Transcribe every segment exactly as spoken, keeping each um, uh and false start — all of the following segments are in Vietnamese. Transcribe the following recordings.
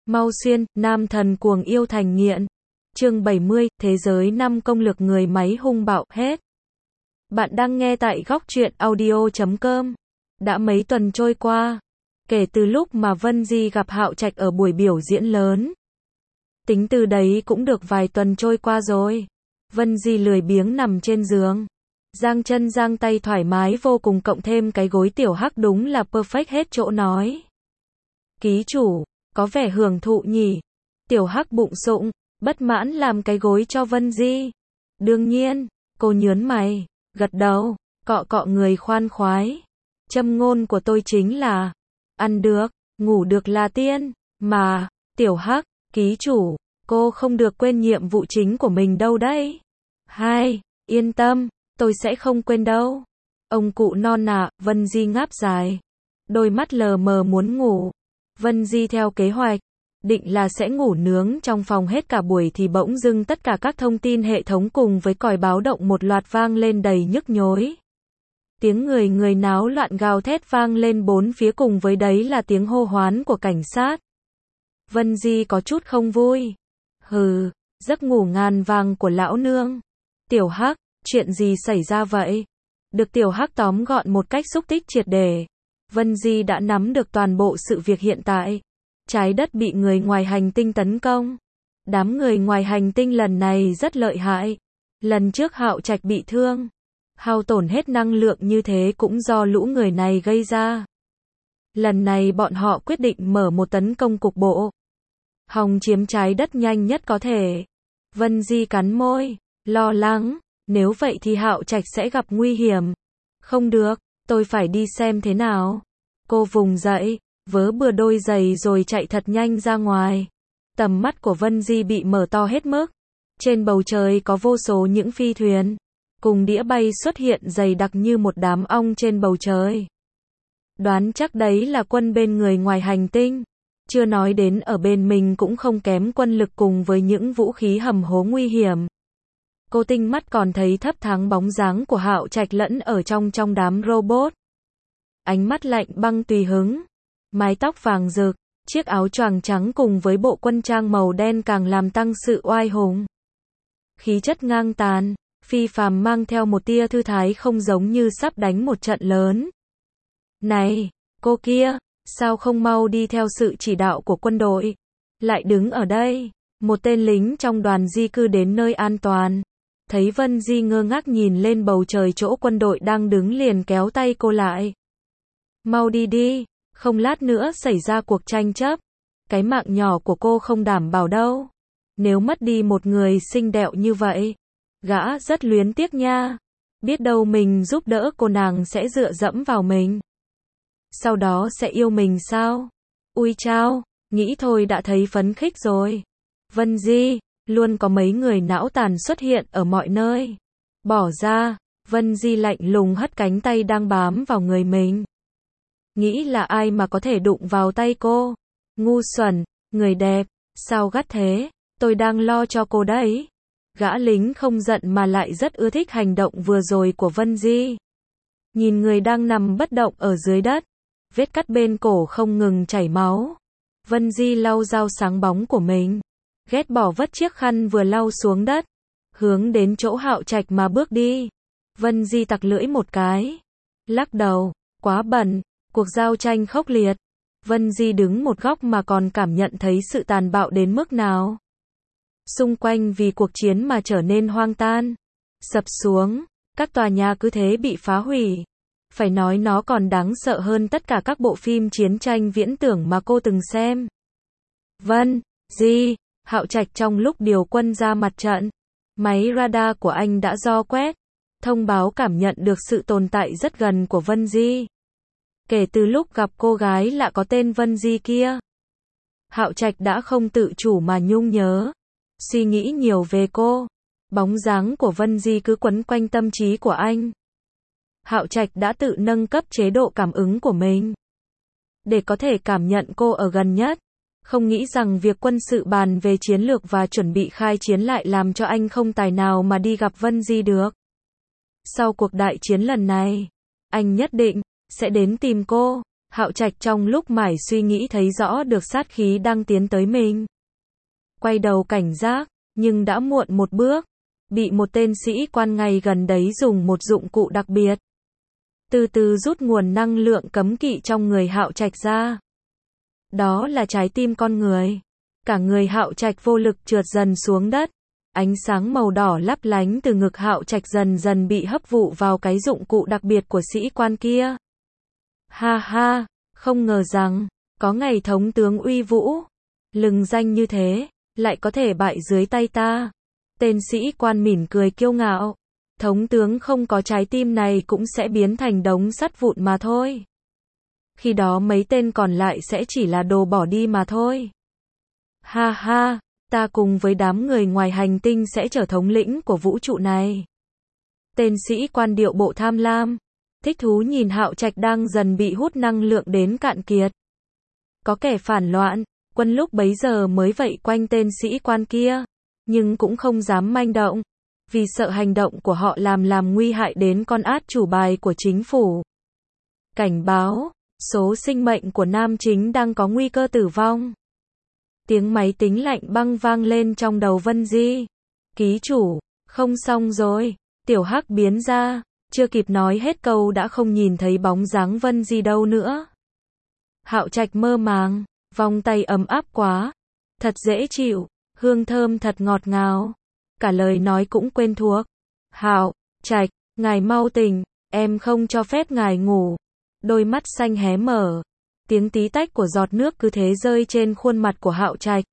Mau xuyên, nam thần cuồng yêu thành nghiện. Chương bảy mươi, thế giới năm công lực người máy hung bạo, hết. Bạn đang nghe tại góc truyện audio chấm com. Đã mấy tuần trôi qua, kể từ lúc mà Vân Di gặp Hạo Trạch ở buổi biểu diễn lớn. Tính từ đấy cũng được vài tuần trôi qua rồi. Vân Di lười biếng nằm trên giường, giang chân giang tay thoải mái vô cùng, cộng thêm cái gối tiểu hắc đúng là perfect hết chỗ nói. Ký chủ, có vẻ hưởng thụ nhỉ? Tiểu hắc bụng sụng, bất mãn làm cái gối cho Vân Di. Đương nhiên, cô nhớn mày, gật đầu, cọ cọ người khoan khoái. Châm ngôn của tôi chính là, ăn được, ngủ được là tiên, mà, tiểu hắc, ký chủ, cô không được quên nhiệm vụ chính của mình đâu đấy. Hai, yên tâm, tôi sẽ không quên đâu. Ông cụ non nà, Vân Di ngáp dài, đôi mắt lờ mờ muốn ngủ. Vân Di theo kế hoạch, định là sẽ ngủ nướng trong phòng hết cả buổi thì bỗng dưng tất cả các thông tin hệ thống cùng với còi báo động một loạt vang lên đầy nhức nhối. Tiếng người người náo loạn gào thét vang lên bốn phía, cùng với đấy là tiếng hô hoán của cảnh sát. Vân Di có chút không vui. Hừ, giấc ngủ ngàn vàng của lão nương. Tiểu Hắc, chuyện gì xảy ra vậy? Được Tiểu Hắc tóm gọn một cách xúc tích triệt để, Vân Di đã nắm được toàn bộ sự việc hiện tại. Trái đất bị người ngoài hành tinh tấn công. Đám người ngoài hành tinh lần này rất lợi hại. Lần trước Hạo Trạch bị thương, hao tổn hết năng lượng như thế cũng do lũ người này gây ra. Lần này bọn họ quyết định mở một tấn công cục bộ, hòng chiếm trái đất nhanh nhất có thể. Vân Di cắn môi, lo lắng, nếu vậy thì Hạo Trạch sẽ gặp nguy hiểm. Không được, tôi phải đi xem thế nào. Cô vùng dậy, vớ bừa đôi giày rồi chạy thật nhanh ra ngoài. Tầm mắt của Vân Di bị mở to hết mức. Trên bầu trời có vô số những phi thuyền cùng đĩa bay xuất hiện dày đặc như một đám ong trên bầu trời. Đoán chắc đấy là quân bên người ngoài hành tinh. Chưa nói đến ở bên mình cũng không kém quân lực cùng với những vũ khí hầm hố nguy hiểm. Cô tinh mắt còn thấy thấp thoáng bóng dáng của Hạo Trạch lẫn ở trong trong đám robot. Ánh mắt lạnh băng tùy hứng, mái tóc vàng rực, chiếc áo choàng trắng cùng với bộ quân trang màu đen càng làm tăng sự oai hùng. Khí chất ngang tàn, phi phàm, mang theo một tia thư thái không giống như sắp đánh một trận lớn. Này, cô kia, sao không mau đi theo sự chỉ đạo của quân đội? Lại đứng ở đây. Một tên lính trong đoàn di cư đến nơi an toàn, thấy Vân Di ngơ ngác nhìn lên bầu trời chỗ quân đội đang đứng liền kéo tay cô lại. Mau đi đi, không lát nữa xảy ra cuộc tranh chấp. Cái mạng nhỏ của cô không đảm bảo đâu. Nếu mất đi một người xinh đẹp như vậy, gã rất luyến tiếc nha. Biết đâu mình giúp đỡ cô, nàng sẽ dựa dẫm vào mình, sau đó sẽ yêu mình sao? Ui chao, nghĩ thôi đã thấy phấn khích rồi. Vân Di, luôn có mấy người não tàn xuất hiện ở mọi nơi. Bỏ ra, Vân Di lạnh lùng hất cánh tay đang bám vào người mình. Nghĩ là ai mà có thể đụng vào tay cô? Ngu xuẩn, người đẹp, sao gắt thế? Tôi đang lo cho cô đấy. Gã lính không giận mà lại rất ưa thích hành động vừa rồi của Vân Di. Nhìn người đang nằm bất động ở dưới đất, vết cắt bên cổ không ngừng chảy máu. Vân Di lau dao sáng bóng của mình, ghét bỏ vất chiếc khăn vừa lau xuống đất, hướng đến chỗ Hạo Trạch mà bước đi. Vân Di tặc lưỡi một cái, lắc đầu, quá bẩn, cuộc giao tranh khốc liệt. Vân Di đứng một góc mà còn cảm nhận thấy sự tàn bạo đến mức nào. Xung quanh vì cuộc chiến mà trở nên hoang tan, sập xuống, các tòa nhà cứ thế bị phá hủy. Phải nói nó còn đáng sợ hơn tất cả các bộ phim chiến tranh viễn tưởng mà cô từng xem. Vân Di, Hạo Trạch trong lúc điều quân ra mặt trận, máy radar của anh đã do quét, thông báo cảm nhận được sự tồn tại rất gần của Vân Di. Kể từ lúc gặp cô gái lạ có tên Vân Di kia, Hạo Trạch đã không tự chủ mà nhung nhớ, suy nghĩ nhiều về cô. Bóng dáng của Vân Di cứ quấn quanh tâm trí của anh. Hạo Trạch đã tự nâng cấp chế độ cảm ứng của mình để có thể cảm nhận cô ở gần nhất. Không nghĩ rằng việc quân sự bàn về chiến lược và chuẩn bị khai chiến lại làm cho anh không tài nào mà đi gặp Vân Di được. Sau cuộc đại chiến lần này, anh nhất định sẽ đến tìm cô. Hạo Trạch trong lúc mải suy nghĩ thấy rõ được sát khí đang tiến tới mình. Quay đầu cảnh giác, nhưng đã muộn một bước. Bị một tên sĩ quan ngay gần đấy dùng một dụng cụ đặc biệt. Từ từ rút nguồn năng lượng cấm kỵ trong người Hạo Trạch ra. Đó là trái tim con người. Cả người Hạo Trạch vô lực trượt dần xuống đất. Ánh sáng màu đỏ lấp lánh từ ngực Hạo Trạch dần dần bị hấp vụ vào cái dụng cụ đặc biệt của sĩ quan kia. Ha ha, không ngờ rằng, có ngày thống tướng uy vũ, lừng danh như thế, lại có thể bại dưới tay ta. Tên sĩ quan mỉm cười kiêu ngạo. Thống tướng không có trái tim này cũng sẽ biến thành đống sắt vụn mà thôi. Khi đó mấy tên còn lại sẽ chỉ là đồ bỏ đi mà thôi. Ha ha, ta cùng với đám người ngoài hành tinh sẽ trở thống lĩnh của vũ trụ này. Tên sĩ quan điệu bộ tham lam, thích thú nhìn Hạo Trạch đang dần bị hút năng lượng đến cạn kiệt. Có kẻ phản loạn, quân lúc bấy giờ mới vây quanh tên sĩ quan kia, nhưng cũng không dám manh động, vì sợ hành động của họ làm làm nguy hại đến con át chủ bài của chính phủ. Cảnh báo, số sinh mệnh của nam chính đang có nguy cơ tử vong. Tiếng máy tính lạnh băng vang lên trong đầu Vân Di. Ký chủ, không xong rồi. Tiểu Hắc biến ra, chưa kịp nói hết câu đã không nhìn thấy bóng dáng Vân Di đâu nữa. Hạo Trạch mơ màng, vòng tay ấm áp quá, thật dễ chịu, hương thơm thật ngọt ngào, cả lời nói cũng quen thuộc. Hạo Trạch, ngài mau tỉnh, em không cho phép ngài ngủ. Đôi mắt xanh hé mở, tiếng tí tách của giọt nước cứ thế rơi trên khuôn mặt của Hạo Trạch.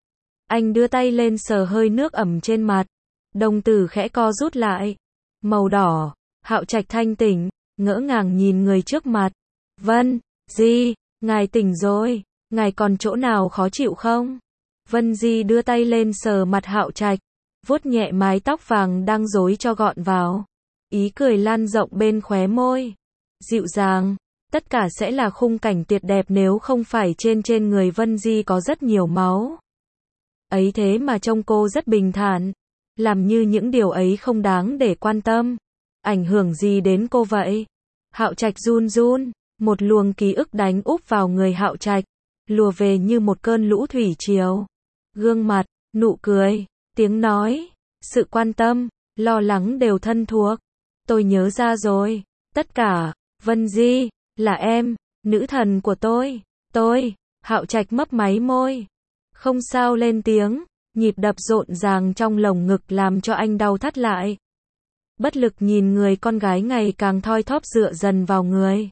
Anh đưa tay lên sờ hơi nước ẩm trên mặt, đồng tử khẽ co rút lại, màu đỏ. Hạo Trạch thanh tỉnh, ngỡ ngàng nhìn người trước mặt. Vân Di, ngài tỉnh rồi, ngài còn chỗ nào khó chịu không? Vân Di đưa tay lên sờ mặt Hạo Trạch, vuốt nhẹ mái tóc vàng đang rối cho gọn vào. Ý cười lan rộng bên khóe môi. Dịu dàng, tất cả sẽ là khung cảnh tuyệt đẹp nếu không phải trên trên người Vân Di có rất nhiều máu. Ấy thế mà trông cô rất bình thản, làm như những điều ấy không đáng để quan tâm. Ảnh hưởng gì đến cô vậy? Hạo Trạch run run, một luồng ký ức đánh úp vào người Hạo Trạch, lùa về như một cơn lũ thủy triều. Gương mặt, nụ cười, tiếng nói, sự quan tâm, lo lắng đều thân thuộc. Tôi nhớ ra rồi, tất cả, Vân Di, là em, nữ thần của tôi, tôi. Hạo Trạch mấp máy môi, không sao lên tiếng, nhịp đập rộn ràng trong lồng ngực làm cho anh đau thắt lại. Bất lực nhìn người con gái ngày càng thoi thóp dựa dần vào người.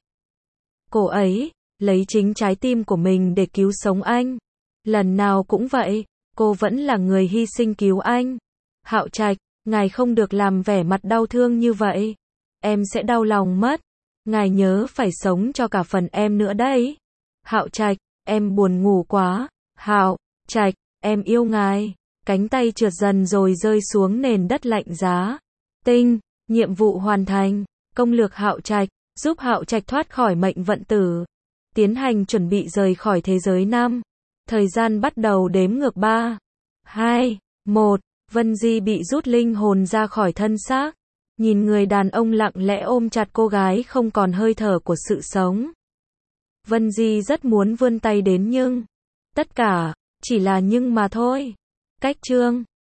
Cô ấy, lấy chính trái tim của mình để cứu sống anh. Lần nào cũng vậy, cô vẫn là người hy sinh cứu anh. Hạo Trạch, ngài không được làm vẻ mặt đau thương như vậy. Em sẽ đau lòng mất. Ngài nhớ phải sống cho cả phần em nữa đấy. Hạo Trạch, em buồn ngủ quá. Hạo Trạch, em yêu ngài. Cánh tay trượt dần rồi rơi xuống nền đất lạnh giá. Tinh, nhiệm vụ hoàn thành. Công lược Hạo Trạch, giúp Hạo Trạch thoát khỏi mệnh vận tử. Tiến hành chuẩn bị rời khỏi thế giới năm. Thời gian bắt đầu đếm ngược ba, hai, một. Vân Di bị rút linh hồn ra khỏi thân xác. Nhìn người đàn ông lặng lẽ ôm chặt cô gái không còn hơi thở của sự sống. Vân Di rất muốn vươn tay đến nhưng tất cả, chỉ là nhưng mà thôi. Cách chương